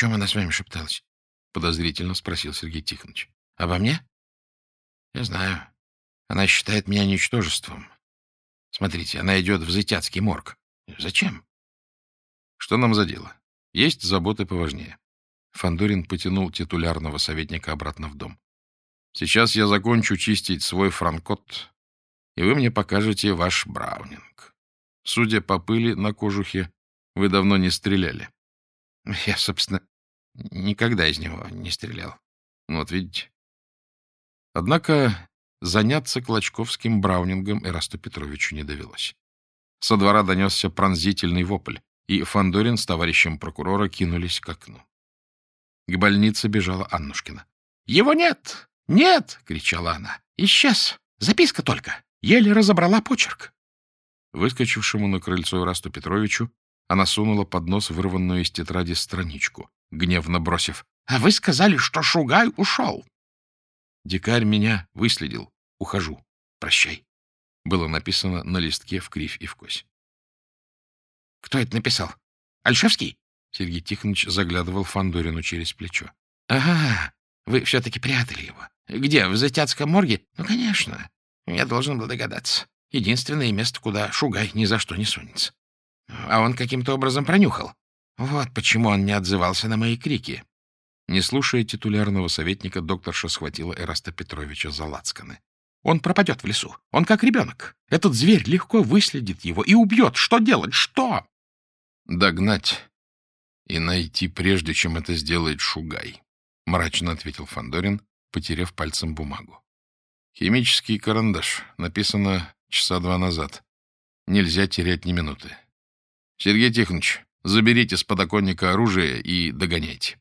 чем она с вами шепталась? — подозрительно спросил Сергей Тихонович. — Обо мне? — Я знаю. Она считает меня ничтожеством. Смотрите, она идет в Зытяцкий морг. Зачем? — Что нам за дело? Есть заботы поважнее. Фандорин потянул титулярного советника обратно в дом. — Сейчас я закончу чистить свой франкот, и вы мне покажете ваш браунинг. Судя по пыли на кожухе, вы давно не стреляли. — Я, собственно, никогда из него не стрелял. Вот видите. Однако заняться клочковским браунингом Эрасту Петровичу не довелось. Со двора донесся пронзительный вопль, и Фандорин с товарищем прокурора кинулись к окну. К больнице бежала Аннушкина. — Его нет! Нет! — кричала она. — Исчез! Записка только! Еле разобрала почерк. Выскочившему на крыльцо Эрасту Петровичу она сунула под нос вырванную из тетради страничку, гневно бросив: — А вы сказали, что Шугай ушел! Дикарь меня выследил. Ухожу. Прощай. Было написано на листке вкривь и вкось. — Кто это написал? Альшевский? Сергей Тихонович заглядывал Фандорину через плечо. — Ага, вы все-таки прятали его. Где, в Затяцком морге? Ну, конечно. Я должен был догадаться. Единственное место, куда Шугай ни за что не сунется. А он каким-то образом пронюхал. Вот почему он не отзывался на мои крики. Не слушая титулярного советника, докторша схватила Эраста Петровича за лацканы. Он пропадет в лесу. Он как ребенок. Этот зверь легко выследит его и убьет. Что делать? Что? Догнать и найти, прежде чем это сделает Шугай, — мрачно ответил Фандорин, потеряв пальцем бумагу. Химический карандаш. Написано часа 2 назад. Нельзя терять ни минуты. Сергей Тихонович, заберите с подоконника оружие и догоняйте.